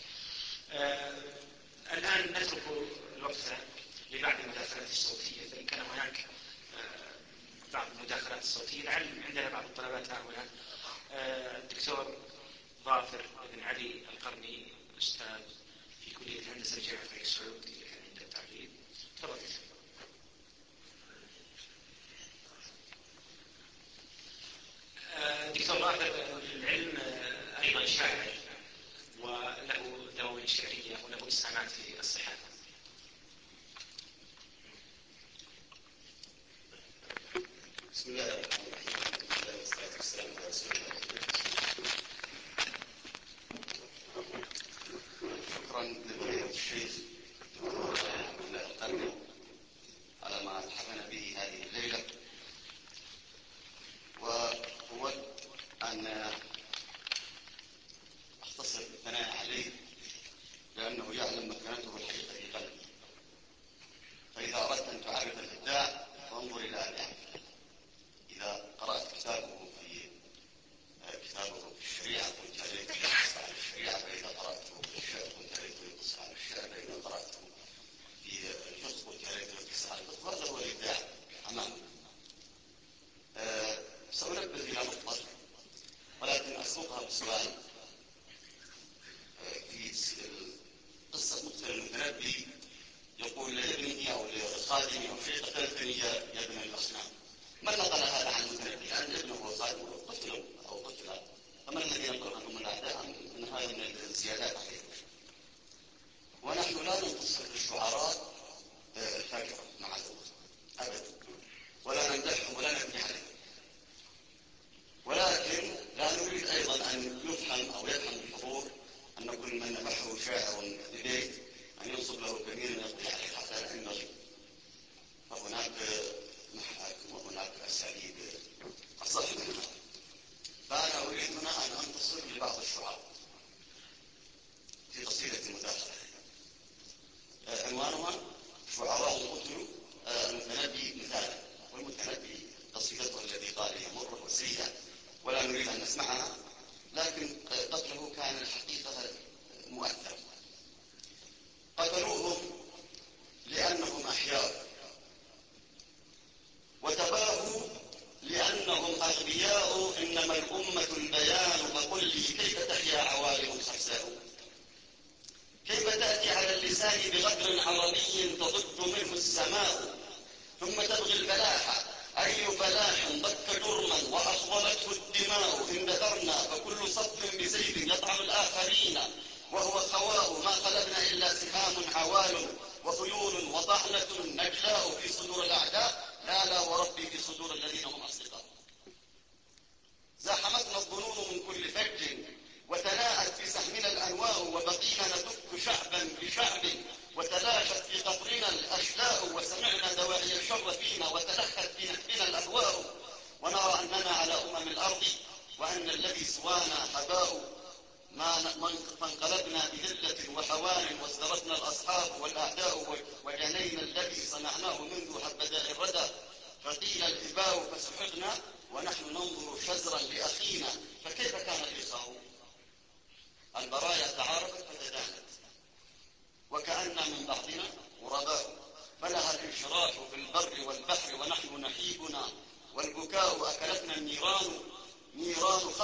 الآن نترك الوقت لبعض المداخلات الصوتية، فإن كان هناك بعض المداخلات الصوتية لعل عندنا بعض الطلبات هؤلاء. الدكتور ظافر بن علي القرني أستاذ في كلية الهندسة جامعة الملك سعود اللي كان عنده تعليم، تفضل. دكتور ظافر العلم أيضا شاعر وله دواوين شعرية وله إسهامات في الصحافة. بسم الله الرحمن الرحيم، والصلاة والسلام على رسول الله. شكرا لفضيلة الشيخ الدكتور عبد الله القرني على ما أتحفنا به هذه الليلة، وأود أن أختصر الثناء عليه لأنه يعلم مكانته الحقيقة في قلبي. فإذا أردت أن تعرف الإبداع فانظر إلى أبداعه. إذا قرأت كتابه في الشريعة كنت عليك يقص على الشريعة، فإذا قرأته في الشعر كنت عليك يقص على الشعر، فإذا قرأته في الفقه كنت عليك يقص على الفقه. هذا هو الإبداع أمامنا. سأنبه إلى نقطة ولكن أسبقها بسؤال. في قصة مقتل المتنبي يقول لابنه أو لخادمه أو شيء قتلتني يا ابن الأصنام. من نقل هذا عن المتنبي؟ عن ابنه هو خادمه قتله أو قتل، فمن الذي نقل عنهم الأعداء أن هذا من الزيادات عليه؟ ونحن لا ننتصر للشعراء الفاجرة مع ذلك أبدا، ولا نمدحهم ولا نبني عليهم، ولكن لا نريد أيضا أن يفهم أو يفهم الحضور أن كل من نفحه شاعر ببيت أن ينصب له كمين يقضي عليه حتى لا ينبغي. فهناك محاكم وهناك أساليب أصح منها. فأنا أريد هنا أن أنتصر لبعض الشعراء في قصيدة المداخلة عنوانها شعراء قتلوا المتنبي مثالا. والمتنبي قصيدته التي قال هي مرة وسيئة ولا نريد أن نسمعها، لكن قتله كان الحقيقة مؤثر. قتلوهم لأنهم أحياء، وتباهوا لأنهم أغبياء، إنما الأمة البيان، فقل لي كيف تحيا عوالم خساء؟ كيف تأتي على اللسان بغدر عربي تضج منه السماء، ثم تبغي الفلاح؟ أي فلاح ضك جرما وأخضلته الدماء؟ إن ذكرنا فكل صف بسيف يطعن الآخرين وهو خواء، ما قلبنا إلا سهام عوال وخيول وطعنة نجلاء في صدور الأعداء، لا وربي في صدور الذين هم أصدقاء. زاحمتنا الظنون من كل فج وتناءت في سهمنا الأنواء، وبقينا ندك شعبا بشعب وتلاشت في قطرنا الأشلاء، وسمعنا دواعي الشر فينا وتلخت في نحبنا الأهواء، ونرى أننا على الأرض وأن الذي سوانا حباء، فانقلبنا بذلة وحوان وازدرتنا الأصحاب والأعداء، وجنينا الذي صنعناه منذ حبداء الردى، فقيل الإباء فسحقنا ونحن ننظر شزرا لأخينا، فكيف كان الإخاء؟ البرايا تعارفت فتدانت وكأن من بعضنا غرباء، فلها الانشراح في البر والبحر ونحن نحيبنا، والبكاء أكلتنا النيران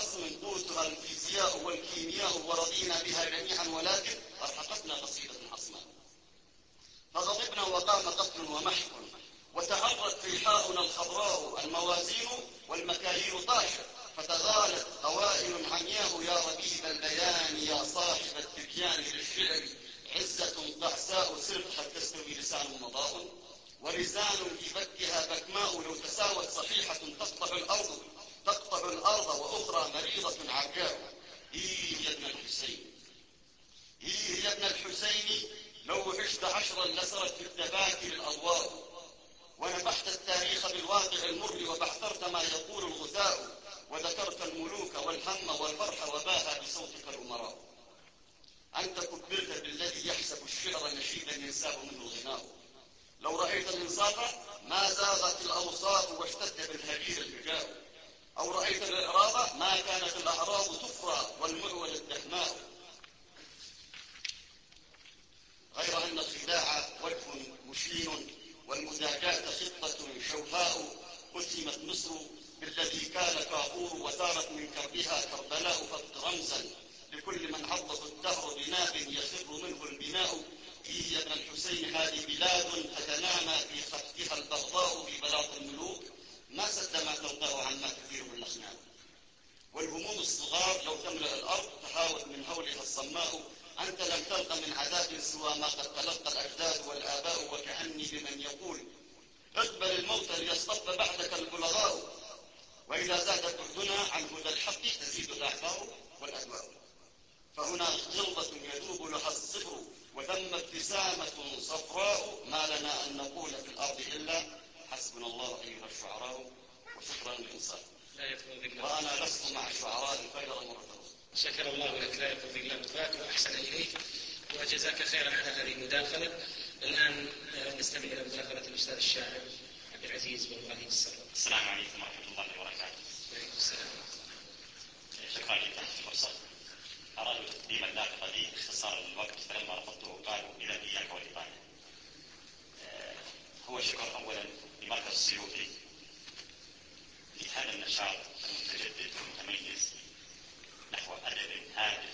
خصم قوتها الفيزياء والكيمياء ورضينا بها جميعا، ولكن أرهقتنا قصيدة عصماء. فغضبنا وقام قتل ومحق، وتعرت فيحاؤنا الخضراء الموازين والمكاييل طاشت، فتغالت قوائل عمياء يا ربيب البيان يا صاحب التبيان للشعر عزة قعساء سرت هل تستوي لسان مضاء ولسان في فكها بكماء لو تساوت صحيحة تقطع الأرض وأخرى مريضة عرجاء. إيه يا ابن الحسين، إيه يا ابن الحسين، لو عشت عشرا لسرت في التباكي الأضواء، ونبحت التاريخ بالواقع المر وبحثرت ما يقول الغثاء، وذكرت الملوك والهم والفرح وباها بصوتك الأمراء. أنت كبرت بالذي يحسب الشعر نشيدا ينساب منه الغناء. لو رأيت الإنصاف ما زاغت الأوصاف واشتد بالهجير الهجاء، أو رأيت الإعراض ما كانت الأعراض تفرى والمعول الدهماء. غير أن الخداع وجه مشين والمداجاة خطة شوهاء، قسمت مصر بالذي كان كافور وثارت من كربها كربلاء، فابق رمزا لكل من عضه الدهر بناب يخر منه البناء. إيه يا ابن الحسين، هذه بلاد تتنامى في خفتها البغضاء في بلاط الملوك، ما سد ما ترضاه عما تثيره الأخناء. والهموم الصغار لو تملأ الأرض تهاوت من هولها الصماء. أنت لم تلق من عذاب سوى ما قد تلقى الأجداد والآباء، وكأني بمن يقول اقبل الموت ليصطف بعدك البلغاء. وإذا زادت بعدنا عن هدى الحق تزيد الأعذار والأدواء. فهنا غلظة يذوب لها الصبر وثم ابتسامة صفراء، ما لنا أن نقول في الأرض إلا حسبنا الله أيها الشعراء وشكرا للإنصاف. وأنا لست مع الشعراء الخير مرة أخرى. شكر الله لك، لا يقضي الله وفاك وأحسن إليك وجزاك خيرا على هذه المداخلة. الآن نستمع إلى مداخلة الأستاذ الشاعر عبد العزيز بن إبراهيم السراج. السلام عليكم ورحمة الله وبركاته. وعليكم السلام. شكرا لك على الفرصة. أرادوا تقديم الناقضة لي باختصار الوقت، فلما رفضته قالوا إذا إياك والإطالة. هو شكر أولا لمركز السيوطي لهذا النشاط المتجدد والمتميز نحو أدب هادف،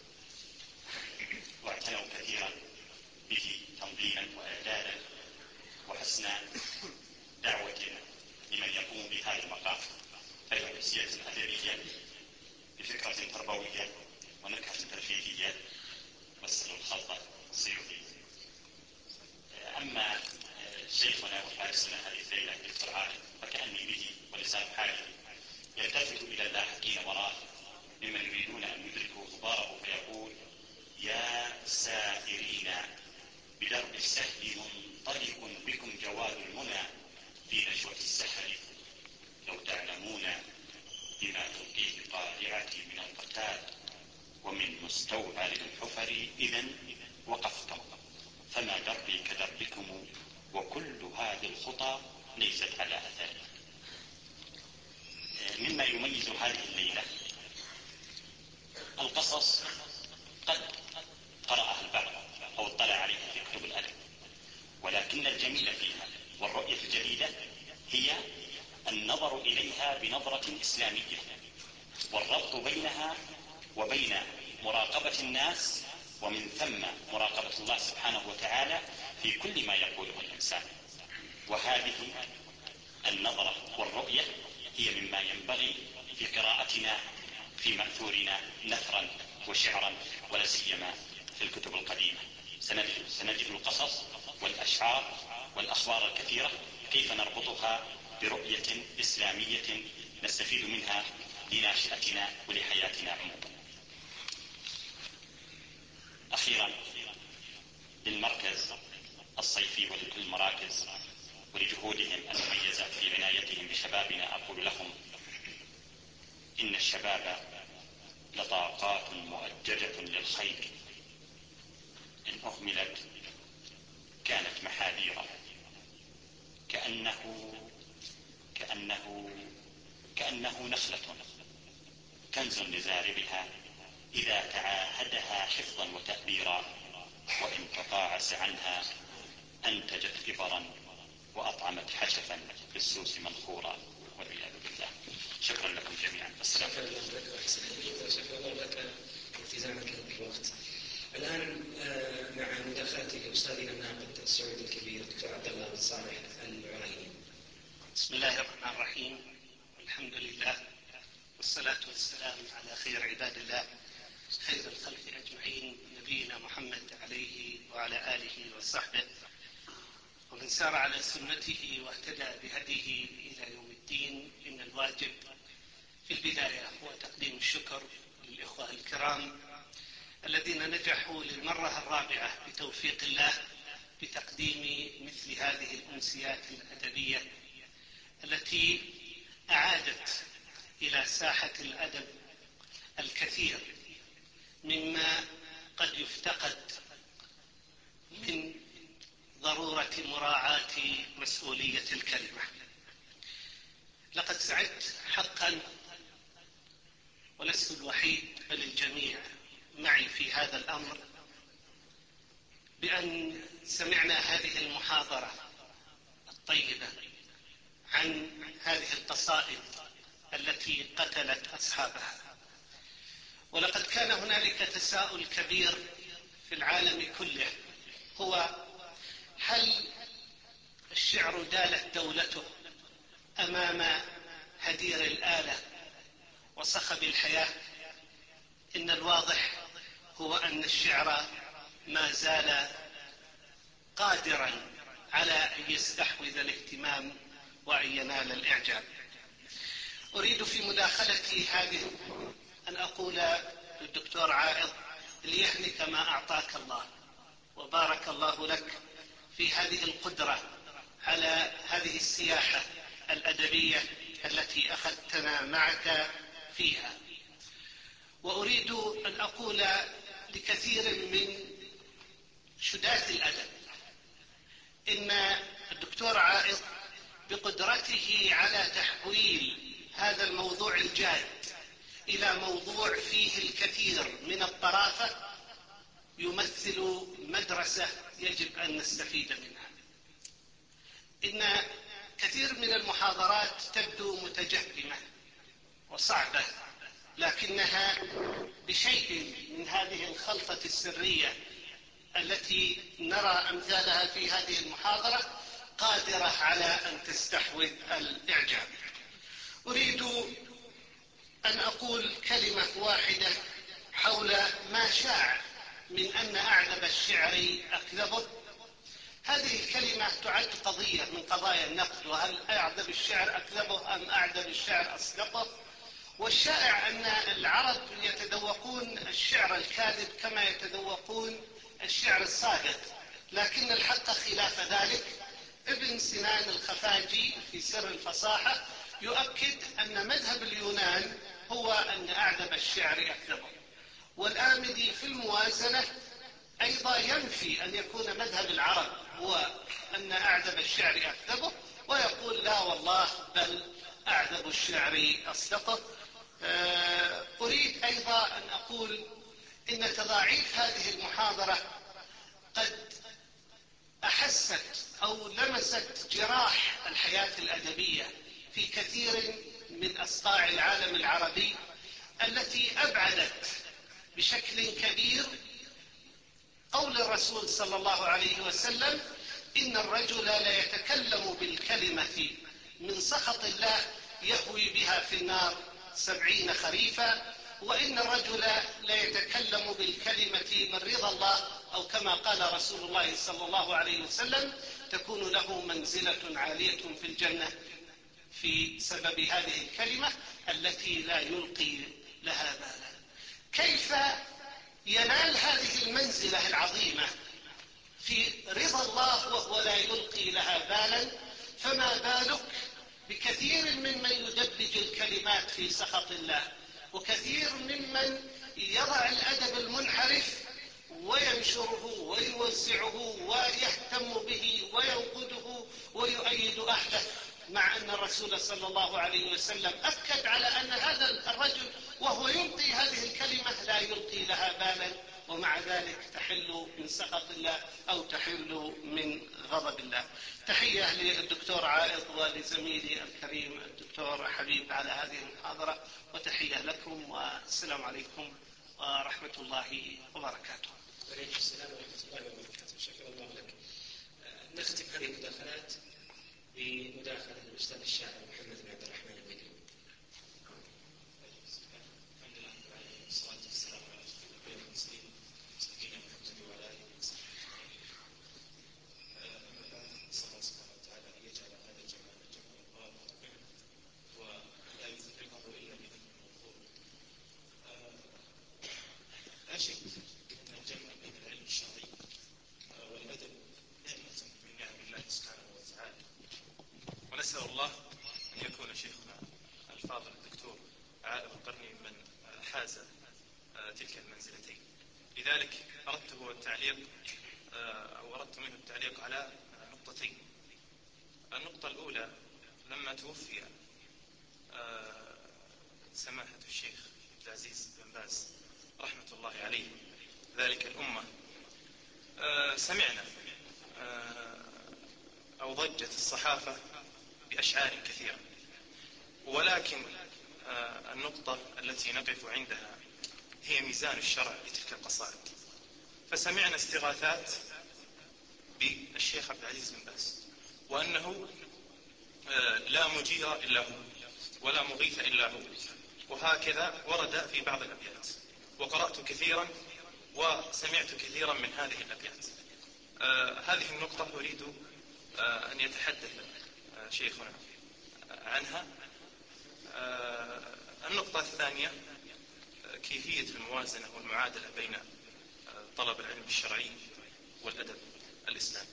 واعتنوا كثيرا به تنظيما وإعدادا وحسن دعوة لمن يقوم بهذا المقام، فهو سياسة أدبية بفكرة تربوية ونكهة ترفيهية والسر الخلطة السيوطي. أما شيخنا وحارسنا هذه الليلة دكتور عارف فكأني به ولسان حالي يلتفت إلى اللاحقين وراه ممن يريدون أن يدركوا غباره فيقول يا سائرين بدرب السهل منطلق بكم جواد المنى في نشوة السحر، لو تعلمون بما تلقيه قارعتي من القتال ومن مستوعر الحفر إذن وقفتم، فما دربي كدربكم وكل هذه الخطى ليست على أثر. مما يميز هذه الليلة القصص قد قرأها البعض أو اطلع عليها في كتب الأدب، ولكن الجميل فيها والرؤية الجديدة هي النظر إليها بنظرة إسلامية، والربط بينها وبين مراقبة الناس ومن ثم مراقبة الله سبحانه وتعالى في كل ما يقوله الإنسان. وهذه النظرة والرؤية هي مما ينبغي في قراءتنا في مأثورنا نثرا وشعرا، ولا سيما في الكتب القديمة سنجد القصص والأشعار والأخبار الكثيرة كيف نربطها برؤية إسلامية نستفيد منها لناشئتنا ولحياتنا عموما. أخيرا للمركز الصيفي ولكل المراكز ولجهودهم المميزة في عنايتهم بشبابنا أقول لهم إن الشباب لطاقات مؤججة للخير، إن أهملت كانت محاذيرا، كأنه نخلة كنز لزارعها إذا تعاهدها حفظا وتأبيرا، وإن تقاعس عنها أنتجت كبرا وأطعمت حشفا بالسوس منخورا، والعياذ بالله. شكرا لكم جميعا. السلام شكرا لك وشكرا لك التزامك بالوقت. الآن مع مداخلة أستاذنا الناقد السعودي الكبير دكتور عبد الله بن صالح العرايني. بسم الله الرحمن الرحيم، والحمد لله والصلاة والسلام على خير عباد الله خير الخلق أجمعين نبينا محمد عليه وعلى آله وصحبه ومن سار على سنته واهتدى بهديه إلى يوم الدين. إن الواجب في البداية هو تقديم الشكر للإخوة الكرام الذين نجحوا للمرة الرابعة بتوفيق الله بتقديم مثل هذه الأمسيات الأدبية التي أعادت إلى ساحة الأدب الكثير مما قد يفتقد من ضرورة مراعاة مسؤولية الكلمة. لقد سعدت حقا، ولست الوحيد بل الجميع معي في هذا الأمر، بأن سمعنا هذه المحاضرة الطيبة عن هذه القصائد التي قتلت أصحابها. ولقد كان هنالك تساؤل كبير في العالم كله، هو هل الشعر دالت دولته أمام هدير الآلة وصخب الحياة؟ إن الواضح هو أن الشعر ما زال قادرا على أن يستحوذ الاهتمام وأن ينال الإعجاب. أريد في مداخلتي هذه أن أقول للدكتور عائض: ليهنك ما أعطاك الله، وبارك الله لك في هذه القدرة على هذه السياحة الأدبية التي أخذتنا معك فيها. وأريد أن أقول لكثير من شداة الأدب إن الدكتور عائض بقدرته على تحويل هذا الموضوع الجاد إلى موضوع فيه الكثير من الطرافة يمثل مدرسة يجب أن نستفيد منها. إن كثير من المحاضرات تبدو متجهمة وصعبة، لكنها بشيء من هذه الخلطة السرية التي نرى أمثالها في هذه المحاضرة قادرة على أن تستحوذ الإعجاب. أريد أن أقول كلمة واحدة حول ما شاع من أن أعذب الشعر أكذبه. هذه الكلمة تعد قضية من قضايا النقد، وهل أعذب الشعر أكذبه أم أعذب الشعر أصدقه؟ والشائع أن العرب يتذوقون الشعر الكاذب كما يتذوقون الشعر الصادق، لكن الحق خلاف ذلك. ابن سنان الخفاجي في سر الفصاحة يؤكد أن مذهب اليونان هو أن أعذب الشعر أكذبه، والآمدي في الموازنة أيضا ينفي أن يكون مذهب العرب هو أن أعذب الشعر أكذبه، ويقول لا والله بل أعذب الشعر أصدقه. أريد أيضا أن أقول إن تضاعيف هذه المحاضرة قد أحست أو لمست جراح الحياة الأدبية في كثير من أصقاع العالم العربي التي أبعدت بشكل كبير قول الرسول صلى الله عليه وسلم: إن الرجل لا يتكلم بالكلمة من سخط الله يهوي بها في النار 70 خريفا، وإن الرجل لا يتكلم بالكلمة من رضا الله، أو كما قال رسول الله صلى الله عليه وسلم: تكون له منزلة عالية في الجنة في سبب هذه الكلمة التي لا يلقي لها بالا. كيف ينال هذه المنزلة العظيمة في رضا الله وهو لا يلقي لها بالا؟ فما بالك بكثير ممن يدبج الكلمات في سخط الله، وكثير ممن يضع الأدب المنحرف وينشره ويوزعه ويهتم به وينقده ويؤيد أهله، مع أن الرسول صلى الله عليه وسلم أكد على أن هذا الرجل وهو يلقي هذه الكلمة لا يلقي لها بالا. ومع ذلك تحل من سخط الله أو تحل من غضب الله. تحية للدكتور عائض ولزميلي الكريم الدكتور حبيب على هذه المحاضرة، وتحية لكم، والسلام عليكم ورحمة الله وبركاته. وعليكم السلام ورحمة الله وبركاته. شكرا الله لك. نختم هذه المداخلات بمداخلة الأستاذ الشاعر محمد بن عبد الرحمن المدني. الحمد لله رب العالمين والصلاة والسلام على أشرف المرسلين سيدنا محمد وعلى آله وصحبه أجمعين. أما بعد، نسأل الله سبحانه وتعالى أن يجعل هذا الجمع مباركا ولا يفرقه إلا بذنب مغفور. لا شك أن الجمع بين العلم الشرعي والأدب نعمة من نعم الله سبحانه وتعالى، ونسأل الله أن يكون شيخنا الفاضل الدكتور عائض القرني من حاز تلك المنزلتين. لذلك أردت منه التعليق على نقطتين. النقطة الأولى: لما توفي سماحة الشيخ عبد العزيز بن باز رحمة الله عليه ذلك الأمة، سمعنا أو ضجت الصحافة بأشعار كثيرة، ولكن النقطة التي نقف عندها هي ميزان الشرع لتلك القصائد. فسمعنا استغاثات بالشيخ عبد العزيز بن باز، وأنه لا مجير إلا هو ولا مغيث إلا هو، وهكذا ورد في بعض الأبيات، وقرأت كثيرا وسمعت كثيرا من هذه الأبيات. هذه النقطة أريد أن يتحدث شيخنا عنها. النقطة الثانية: كيفية الموازنة والمعادلة بين طلب العلم الشرعي والأدب الإسلامي.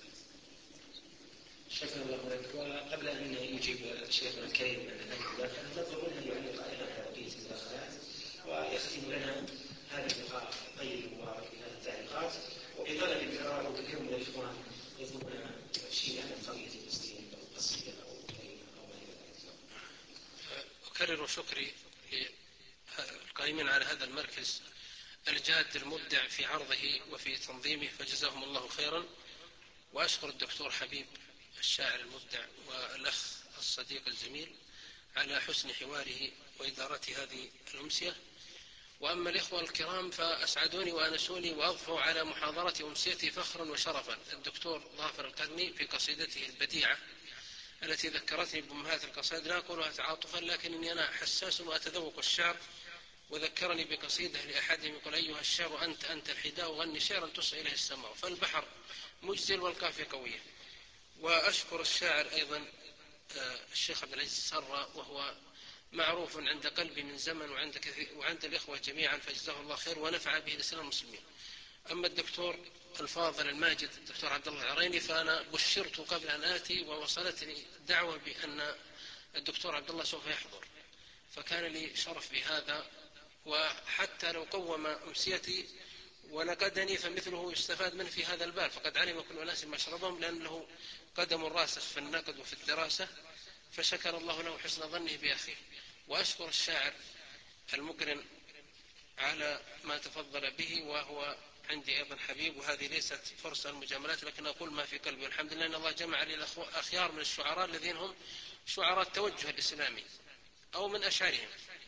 شكرا الله لك. وقبل أن يجيب شيخنا الكريم عن هذه المداخلة، نطلب منه أن يعلق أيضا على بقية المداخلات ويختم لنا هذا اللقاء الطيب المبارك بهذه التعليقات، وبطلب الكرام وكثير من الإخوان يطلبون شيئا من قضية المسلمين أو قصيدة أو كلمة أو ما إلى ذلك. أكرر شكري للقائمين على هذا المركز الجاد المبدع في عرضه وفي تنظيمه، فجزاهم الله خيرا. وأشكر الدكتور حبيب الشاعر المبدع والأخ الصديق الزميل على حسن حواره وإدارة هذه الأمسية. وأما الإخوة الكرام فأسعدوني وأنسوني وأضفوا على محاضرة أمسيتي فخرا وشرفا الدكتور ظافر القرني في قصيدته البديعة التي ذكرتني بأمهات القصائد، لا أقولها تعاطفا لكنني أنا حساس وأتذوق الشعر، وذكرني بقصيدة لأحدهم يقول: أيها الشعر أنت الحداء، غني شعرا تصعي إليه السماء، فالبحر مجزل والقافية قوية. وأشكر الشاعر أيضا الشيخ عبد العزيز سرة، وهو معروف عند قلبي من زمن وعند الإخوة جميعا، فجزاه الله خير ونفع به الإسلام المسلمين. أما الدكتور الفاضل الماجد الدكتور عبد الله العريني، فأنا بشرت قبل أن آتي ووصلتني دعوة بأن الدكتور عبد الله سوف يحضر، فكان لي شرف بهذا. وحتى لو قوم أمسيتي ونقدني فمثله يستفاد منه في هذا الباب، فقد علم كل أناس مشربهم، لأن له قدم راسخ في النقد وفي الدراسة، فشكر الله له حسن ظنه بأخيه. وأشكر الشاعر المكرم على ما تفضل به، وهو عندي أيضا حبيب، وهذه ليست فرصة المجاملات، لكن أقول ما في قلبي. والحمد لله أن الله جمع لي الأخيار من الشعراء الذين هم شعراء التوجه الإسلامي أو من أشعارهم.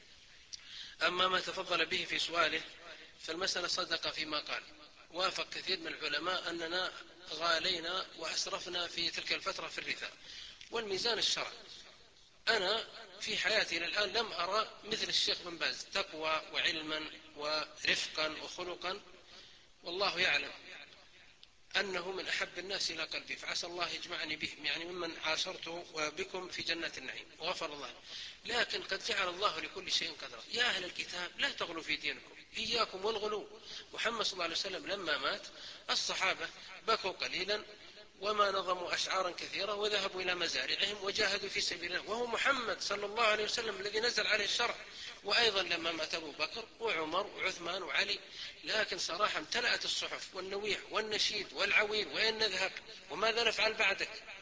أما ما تفضل به في سؤاله فالمسألة صدق فيما قال. وافق كثير من العلماء أننا غالينا وأسرفنا في تلك الفترة في الرثاء والميزان الشرعي. أنا في حياتي الآن لم أرى مثل الشيخ بن باز تقوى وعلما ورفقا وخلقا، والله يعلم أنه من أحب الناس إلى قلبي، فعسى الله يجمعني بهم، يعني ممن عاشرته وبكم في جنات النعيم وغفر الله. لكن قد جعل الله لكل شيء قدرا. يا أهل الكتاب لا تغلوا في دينكم، إياكم والغلو. محمد صلى الله عليه وسلم لما مات الصحابة بكوا قليلا وما نظموا أشعارا كثيرة وذهبوا إلى مزارعهم وجاهدوا في سبيل الله، وهو محمد صلى الله عليه وسلم الذي نزل عليه الشرع. وأيضا لما مات أبو بكر وعمر وعثمان وعلي، لكن صراحة امتلأت الصحف والنويح والنشيد والعويل: وين نذهب وماذا نفعل بعدك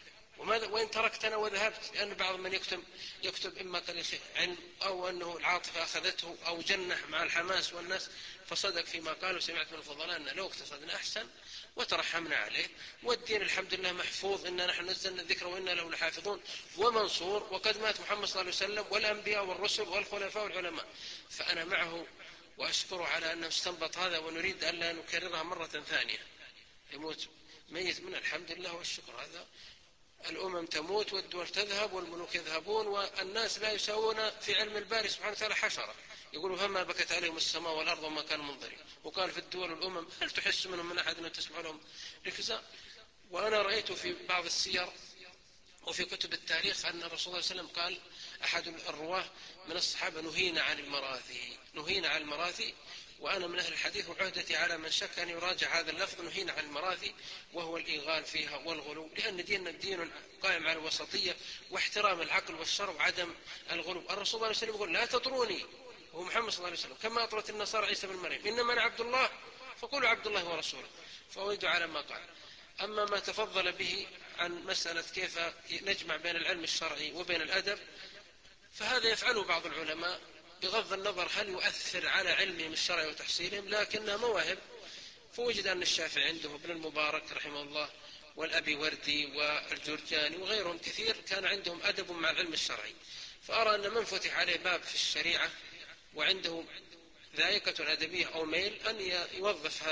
وإن تركتنا وذهبت، لأن بعض من يكتب إما تاريخ علم أو أنه العاطفة أخذته أو جنح مع الحماس والناس، فصدق فيما قال. وسمعت من الفضلاء أن لو اقتصدنا أحسن وترحمنا عليه، والدين الحمد لله محفوظ، إنا نحن نزلنا الذكر وإنا له لحافظون ومنصور، وقد مات محمد صلى الله عليه وسلم والأنبياء والرسل والخلفاء والعلماء. فأنا معه وأشكره على أنه استنبط هذا، ونريد أن لا نكررها مرة ثانية. يموت ميت من الحمد لله والشكر. هذا الأمم تموت والدول تذهب والملوك يذهبون، والناس لا يساوون في علم الباري سبحانه وتعالى حشرة. يقولوا فما بكت عليهم السماء والأرض وما كانوا منظرين. وقال في الدول والأمم هل تحس منهم من أحد أن تسمع لهم ركزا؟ وأنا رأيت في بعض السير وفي كتب التاريخ أن الرسول صلى الله عليه وسلم قال أحد الرواه من الصحابة نهينا عن المراثي. وأنا من أهل الحديث وعهدتي على من شك أن يراجع هذا اللفظ، نهينا عن المراثي، وهو الإيغال فيها والغلو، لأن ديننا دين قائم على الوسطية واحترام العقل والشرع وعدم الغلو. الرسول صلى الله عليه وسلم يقول لا تطروني، وهو محمد صلى الله عليه وسلم، كما أطرت النصارى عيسى بن مريم، إنما أنا عبد الله فقولوا عبد الله ورسوله، فأويدوا على ما قال. أما ما تفضل به عن مسألة كيف نجمع بين العلم الشرعي وبين الأدب، فهذا يفعله بعض العلماء بغض النظر هل يؤثر على علمهم الشرعي وتحصيلهم، لكنها مواهب. فوجد أن الشافعي عنده ابن المبارك رحمه الله والأبي وردي والجرجاني وغيرهم كثير كان عندهم أدب مع العلم الشرعي. فأرى أن من فتح عليه باب في الشريعة وعنده ذائقة أدبية أو ميل أن يوظف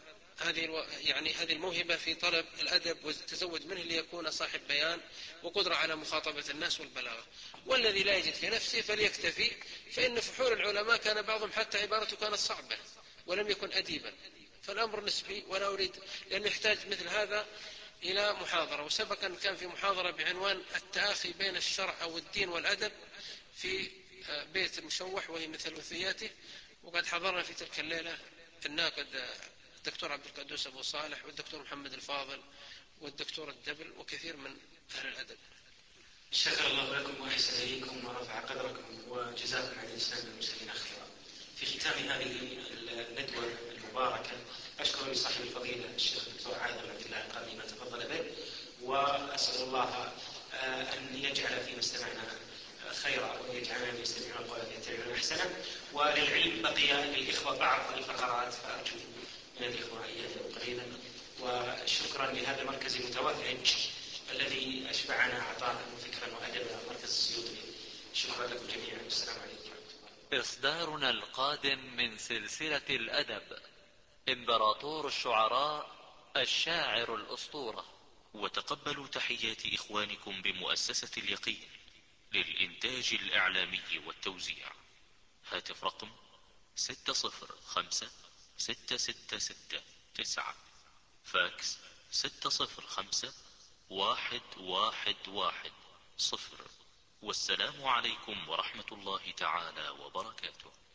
هذه الموهبة في طلب الأدب والتزود منه ليكون صاحب بيان وقدرة على مخاطبة الناس والبلاغة. والذي لا يجد في نفسه فليكتفي، فإن فحول العلماء كان بعضهم حتى عبارته كانت صعبة ولم يكن أديبا. فالأمر نسبي، ولا أريد، لأنه يحتاج مثل هذا إلى محاضرة. وسبقا كان في محاضرة بعنوان التآخي بين الشرع أو الدين والأدب في بيت المشوح وهي مثل وثياته، وقد حضرنا في تلك الليلة الناقد الدكتور عبد القدوس أبو صالح والدكتور محمد الفاضل والدكتور الدبل وكثير من أهل الأدب. شكر الله لكم وأحسن إليكم ورفع قدركم وجزاكم عن الإسلام والمسلمين خيرا. في ختام هذه الندوة المباركة أشكر لصاحب الفضيلة الشيخ الدكتور عادل عبد الله القاضي ما تفضل به، وأسأل الله أن يجعل فيما استمعنا خيرا وأن يجعلنا من يستمعون القول فيتبعون أحسنه. وللعلم بقي للإخوة بعض الفقرات فأرجو من الإخوة أن يأتوا قليلا. وشكرا لهذا المركز المتوهج الذي أشبعنا عطاء وفكرا وأدبا، مركز السيوطي. شكرا لكم جميعا، والسلام عليكم. إصدارنا القادم من سلسلة الأدب إمبراطور الشعراء الشاعر الأسطورة. وتقبلوا تحيات إخوانكم بمؤسسة اليقين للإنتاج الإعلامي والتوزيع. هاتف رقم 605-666-9، فاكس 605-111-0. والسلام عليكم ورحمة الله تعالى وبركاته.